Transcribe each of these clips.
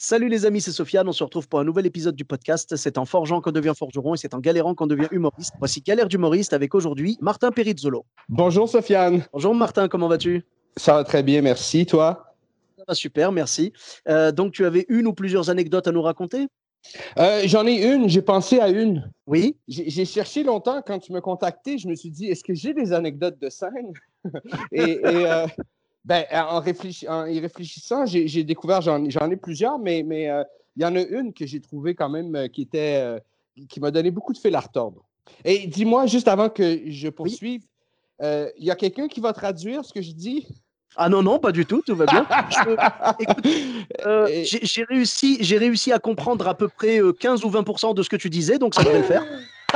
Salut les amis, c'est Sofiane. On se retrouve pour un nouvel épisode du podcast. C'est en forgeant qu'on devient forgeron et c'est en galérant qu'on devient humoriste. Voici Galère d'humoriste avec aujourd'hui Martin Perizzolo. Bonjour Sofiane. Bonjour Martin, comment vas-tu? Ça va très bien, merci. Toi? Ça va super, merci. Donc tu avais une ou plusieurs anecdotes à nous raconter? J'en ai une, j'ai pensé à une. Oui. J'ai cherché longtemps quand tu me contactais, je me suis dit, est-ce que j'ai des anecdotes de scène? En y réfléchissant, j'ai découvert, j'en ai plusieurs, mais il y en a une que j'ai trouvée quand même qui m'a donné beaucoup de fil à retordre. Et dis-moi, juste avant que je poursuive, il y a quelqu'un qui va traduire ce que je dis? Ah non, pas du tout, tout va bien. Écoute, j'ai réussi à comprendre à peu près 15 ou 20% de ce que tu disais, donc ça devrait le faire.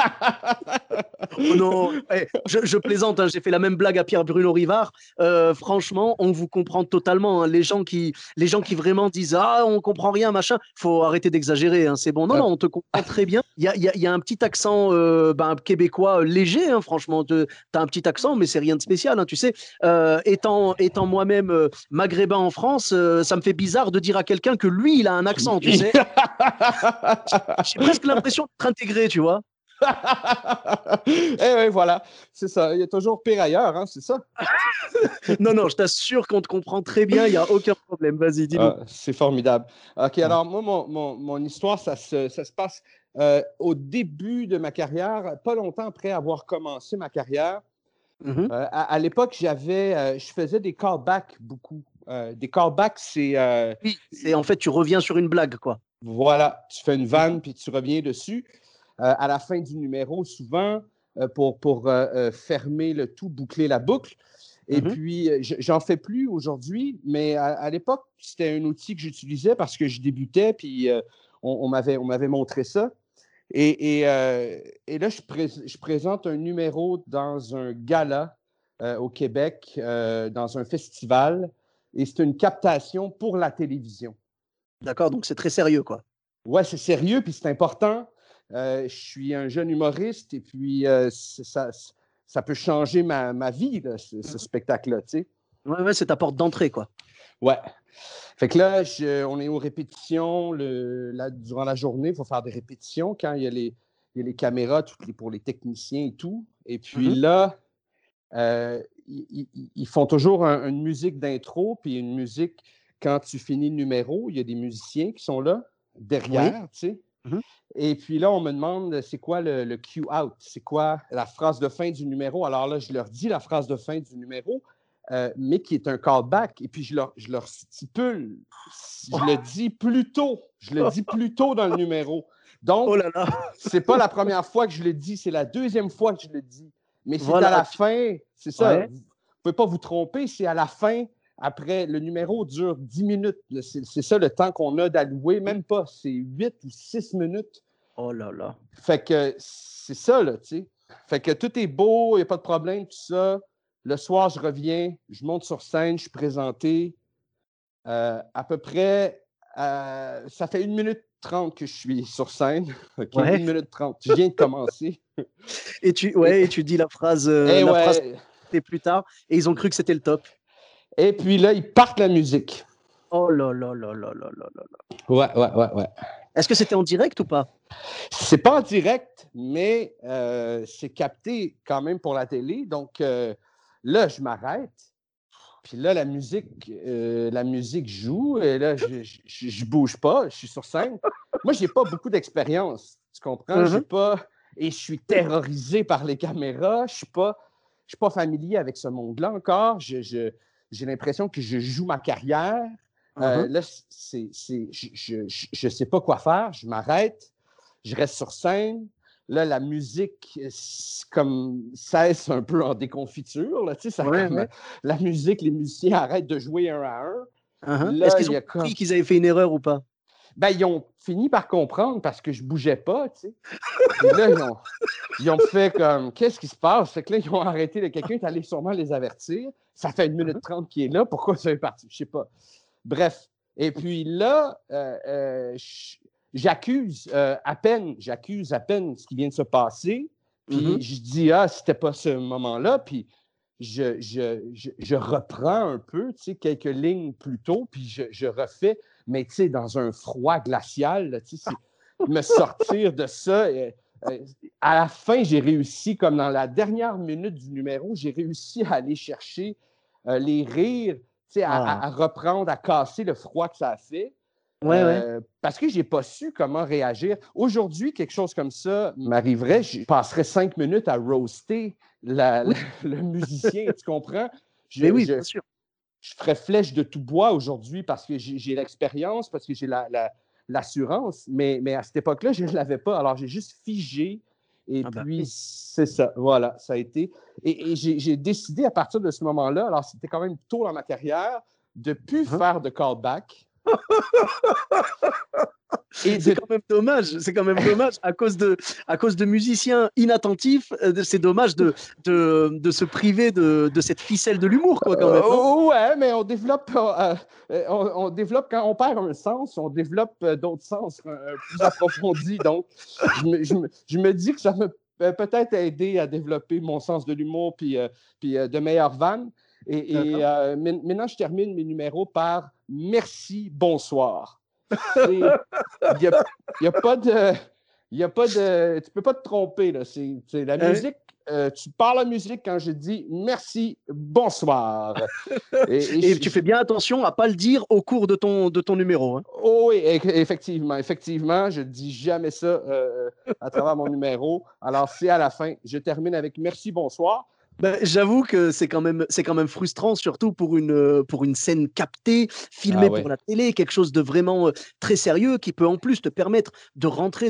Oh non, je plaisante, hein, j'ai fait la même blague à Pierre-Bruno Rivard. Franchement, on vous comprend totalement. Hein, les gens qui vraiment disent « Ah, on comprend rien, machin », faut arrêter d'exagérer, hein, c'est bon. Non, on te comprend très bien. Il y a un petit accent québécois léger, hein, franchement. Tu as un petit accent, mais c'est rien de spécial, hein, tu sais. Étant moi-même maghrébin en France, ça me fait bizarre de dire à quelqu'un que lui, il a un accent, tu sais. J'ai presque l'impression d'être intégré, tu vois. Oui, voilà, c'est ça. Il y a toujours pire ailleurs, hein, c'est ça? Non, je t'assure qu'on te comprend très bien, il n'y a aucun problème. Vas-y, dis-nous. C'est formidable. OK, alors moi, mon histoire, ça se passe au début de ma carrière, pas longtemps après avoir commencé ma carrière. Mm-hmm. À l'époque, je faisais des callbacks beaucoup. Des callbacks, c'est... Oui, c'est en fait, tu reviens sur une blague, quoi. Voilà, tu fais une vanne, puis tu reviens dessus. À la fin du numéro, souvent, pour fermer le tout, boucler la boucle. Et puis, j'en fais plus aujourd'hui, mais à l'époque, c'était un outil que j'utilisais parce que je débutais, puis on m'avait montré ça. Et là, je présente un numéro dans un gala au Québec, dans un festival, et c'est une captation pour la télévision. D'accord, donc c'est très sérieux, quoi. Ouais, c'est sérieux, puis c'est important. Je suis un jeune humoriste, et puis ça peut changer ma vie, là, ce spectacle-là, tu sais. Ouais, c'est ta porte d'entrée, quoi. Ouais. Fait que là, on est aux répétitions durant la journée. Il faut faire des répétitions quand il y a les caméras pour les techniciens et tout. Et puis là, ils font toujours une musique d'intro, puis une musique quand tu finis le numéro. Il y a des musiciens qui sont là, derrière, tu sais. Et puis là, on me demande c'est quoi le cue-out, c'est quoi la phrase de fin du numéro. Alors là, je leur dis la phrase de fin du numéro, mais qui est un callback. Et puis je leur stipule, je le dis plus tôt. Je le dis plus tôt dans le numéro. Donc, oh là là. c'est pas la première fois que je le dis, c'est la deuxième fois que je le dis. Mais c'est à la fin, c'est ça. Ouais. Vous ne pouvez pas vous tromper, c'est à la fin. Après, le numéro dure 10 minutes. C'est ça le temps qu'on a d'allouer. Même pas, c'est 8 ou 6 minutes. Oh là là. Fait que c'est ça, là, tu sais. Fait que tout est beau, il n'y a pas de problème, tout ça. Le soir, je reviens, je monte sur scène, je suis présenté. À peu près, ça fait 1 minute 30 que je suis sur scène. Okay, Ouais. 1 minute 30. Je viens de commencer. Et tu dis la phrase, phrase plus tard, et ils ont cru que c'était le top. Et puis là, ils partent la musique. Oh là là là là là là là. Ouais. Est-ce que c'était en direct ou pas? C'est pas en direct, mais c'est capté quand même pour la télé. Donc là, je m'arrête. Puis là, la musique joue. Et là, je bouge pas. Je suis sur scène. Moi, j'ai pas beaucoup d'expérience. Tu comprends? J'ai pas... Et je suis terrorisé par les caméras. Je suis pas familier avec ce monde-là encore. J'ai l'impression que je joue ma carrière. Là, je sais pas quoi faire. Je m'arrête. Je reste sur scène. Là, la musique comme cesse un peu en déconfiture. Là, tu sais, la musique, les musiciens arrêtent de jouer un à un. Là, est-ce qu'ils ont compris qu'ils avaient fait une erreur ou pas? Ben, ils ont fini par comprendre parce que je bougeais pas, tu sais. Puis là, ils ont fait comme, qu'est-ce qui se passe? Fait que là, ils ont arrêté. Quelqu'un est allé sûrement les avertir. Ça fait 1 minute 30 qu'il est là. Pourquoi ça est parti? Je sais pas. Bref. Et puis là, j'accuse à peine ce qui vient de se passer. Puis je dis, c'était pas ce moment-là. Puis je reprends un peu, tu sais, quelques lignes plus tôt. Puis je refais. mais tu sais, dans un froid glacial, là, tu sais, me sortir de ça. À la fin, j'ai réussi, comme dans la dernière minute du numéro, j'ai réussi à aller chercher les rires, tu sais, à reprendre, à casser le froid que ça a fait. Ouais. Parce que je n'ai pas su comment réagir. Aujourd'hui, quelque chose comme ça m'arriverait, je passerais 5 minutes à roaster Oui, le musicien, tu comprends? mais oui, Je bien sûr. ferais flèche de tout bois aujourd'hui parce que j'ai l'expérience, parce que j'ai l'assurance, mais à cette époque-là, je ne l'avais pas. Alors, j'ai juste figé et Ah bah puis oui. c'est ça, voilà, ça a été. Et j'ai décidé à partir de ce moment-là, alors c'était quand même tôt dans ma carrière, de ne plus Hein. faire de callback. Et C'est de... quand même dommage. C'est quand même dommage à cause de musiciens inattentifs. C'est dommage de se priver de cette ficelle de l'humour, quoi, quand même, non? Ouais, mais on développe quand on perd un sens, on développe d'autres sens plus approfondis. Donc, je me dis que ça m'a peut-être aidé à développer mon sens de l'humour puis de meilleures vannes. D'accord. Maintenant, je termine mes numéros par merci, bonsoir. Il n'y a, y a pas de. Il y a pas de. Tu peux pas te tromper, là. C'est la Ouais. musique. Tu parles la musique quand je dis merci, bonsoir. Et Et tu fais bien attention à pas le dire au cours de ton numéro, hein. oh oui, effectivement, je ne dis jamais ça à travers mon numéro. Alors, c'est à la fin. Je termine avec merci, bonsoir. Ben, j'avoue que c'est quand même frustrant, surtout pour une scène captée, Ah filmée pour ouais. la télé, quelque chose de vraiment très sérieux qui peut en plus te permettre de rentrer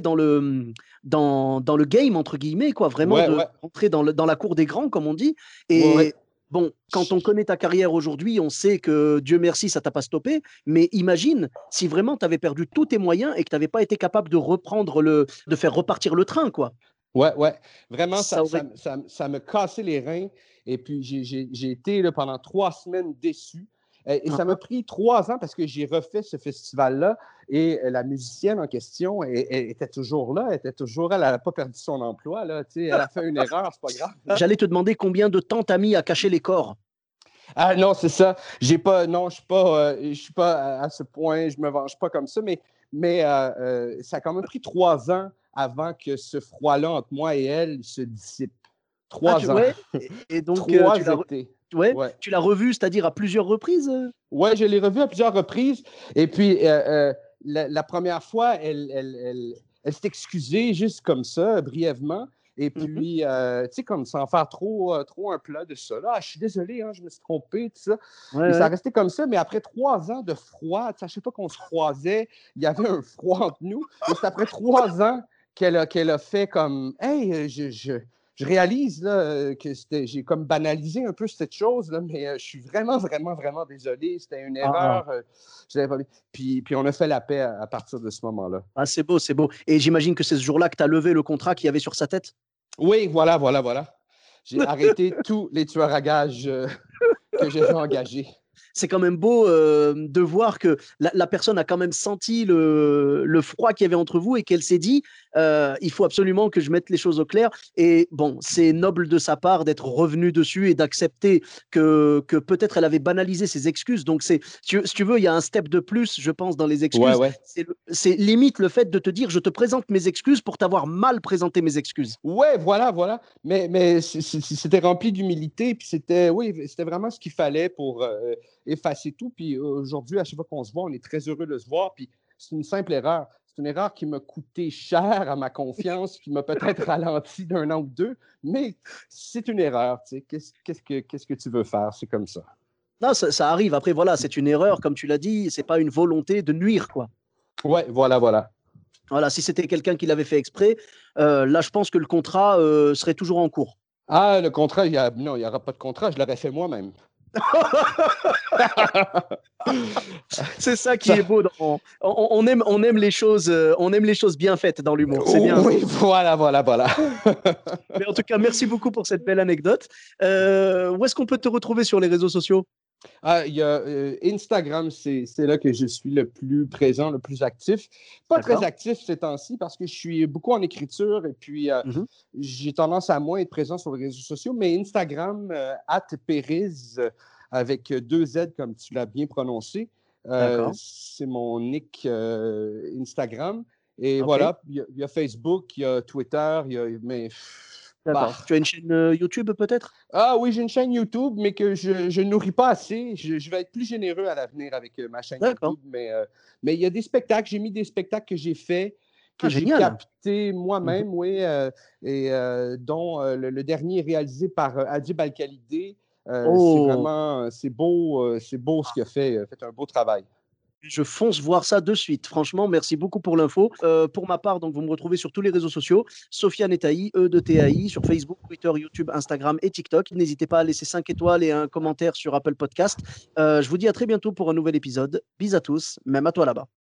dans le game, entre guillemets, quoi, vraiment Ouais, de ouais. rentrer dans la cour des grands, comme on dit. Ouais, ouais. Et bon, quand on connaît ta carrière aujourd'hui, on sait que Dieu merci, ça t'a pas stoppé. Mais imagine si vraiment tu avais perdu tous tes moyens et que tu n'avais pas été capable de de faire repartir le train, quoi. Ouais, ouais. Vraiment, Ça aurait. ça me cassait les reins. Et puis, j'ai été là, pendant 3 semaines déçu. Et ça m'a pris 3 ans parce que j'ai refait ce festival-là. Et la musicienne en question elle était toujours là. Elle était toujours, elle n'a pas perdu son emploi. Là, tu sais, elle a fait une erreur, c'est pas grave. J'allais te demander combien de temps t'as mis à cacher les corps. Ah non, c'est ça. J'ai pas, non, je suis pas à ce point, je me venge pas comme ça, mais ça a quand même pris 3 ans avant que ce froid-là entre moi et elle se dissipe. Ah, 3 ans. ouais, et donc 3 étés. ouais, Ouais. tu l'as revu, c'est-à-dire à plusieurs reprises? Ouais, je l'ai revu à plusieurs reprises. Et puis, la première fois, elle s'est excusée juste comme ça, brièvement. Et Mhm. puis, tu sais, comme sans faire trop un plat de ça. Là, ah, je suis désolé, hein, je me suis trompé, tout ça. Ouais, Et ça a ouais. resté comme ça. Mais après 3 ans de froid, tu sais, à chaque fois qu'on se croisait, il y avait un froid entre nous. Et c'est après 3 ans qu'elle a fait comme Hey, je réalise là, que j'ai comme banalisé un peu cette chose, là, mais je suis vraiment, vraiment, vraiment désolé. C'était une Ah, erreur. Je l'avais pas vu. Puis on a fait la paix à partir de ce moment-là. ah, c'est beau, c'est beau. Et j'imagine que c'est ce jour-là que tu as levé le contrat qu'il y avait sur sa tête? Oui, voilà. J'ai arrêté tous les tueurs à gages que j'avais engagés. C'est quand même beau de voir que la personne a quand même senti le froid qu'il y avait entre vous et qu'elle s'est dit il faut absolument que je mette les choses au clair. Et bon, c'est noble de sa part d'être revenu dessus et d'accepter que peut-être elle avait banalisé ses excuses. Donc, si tu veux, il y a un step de plus, je pense, dans les Ouais, excuses. ouais. C'est limite le fait de te dire je te présente mes excuses pour t'avoir mal présenté mes excuses. Ouais, voilà. Mais c'était rempli d'humilité, puis oui, c'était vraiment ce qu'il fallait pour effacer tout. Puis aujourd'hui, à chaque fois qu'on se voit, on est très heureux de se voir. Puis c'est une simple erreur. C'est une erreur qui m'a coûté cher à ma confiance, qui m'a peut-être ralenti d'un an ou deux, mais c'est une erreur. Tu sais. Qu'est-ce que tu veux faire? C'est comme ça. Non, ça arrive. Après, voilà, c'est une erreur, comme tu l'as dit, c'est pas une volonté de nuire, quoi. Ouais, voilà. Voilà, si c'était quelqu'un qui l'avait fait exprès, là, je pense que le contrat serait toujours en cours. Ah, le contrat, non, il n'y aura pas de contrat, je l'aurais fait moi-même. C'est ça qui Ça, est beau. On aime les choses bien faites dans l'humour. C'est bien. oui, voilà. Mais en tout cas, merci beaucoup pour cette belle anecdote. Où est-ce qu'on peut te retrouver sur les réseaux sociaux? Ah, il y a Instagram, c'est là que je suis le plus présent, le plus actif. Pas très D'accord. actif ces temps-ci parce que je suis beaucoup en écriture et puis Mhm. j'ai tendance à moins être présent sur les réseaux sociaux, mais Instagram, @Periz, avec 2 Z comme tu l'as bien prononcé. D'accord. C'est mon nick Instagram. Et Ok. voilà, il y a Facebook, il y a Twitter, mais bah. D'accord. Tu as une chaîne YouTube peut-être? Ah oui, j'ai une chaîne YouTube, mais que je ne nourris pas assez. Je vais être plus généreux à l'avenir avec ma chaîne D'accord. YouTube, mais il y a des spectacles, j'ai mis des spectacles que j'ai faits, que Ah, j'ai génial. captés Mhm. moi-même, oui, et dont le dernier est réalisé par Adib Al-Khalidé. C'est Oh, vraiment, c'est beau ce qu'il a fait. Il a fait un beau travail. je fonce voir ça de suite. Franchement, merci beaucoup pour l'info. Pour ma part, donc, vous me retrouvez sur tous les réseaux sociaux. Sofiane Etaï, E de TAI, sur Facebook, Twitter, YouTube, Instagram et TikTok. N'hésitez pas à laisser 5 étoiles et un commentaire sur Apple Podcast. Je vous dis à très bientôt pour un nouvel épisode. Bis à tous, même à toi là-bas.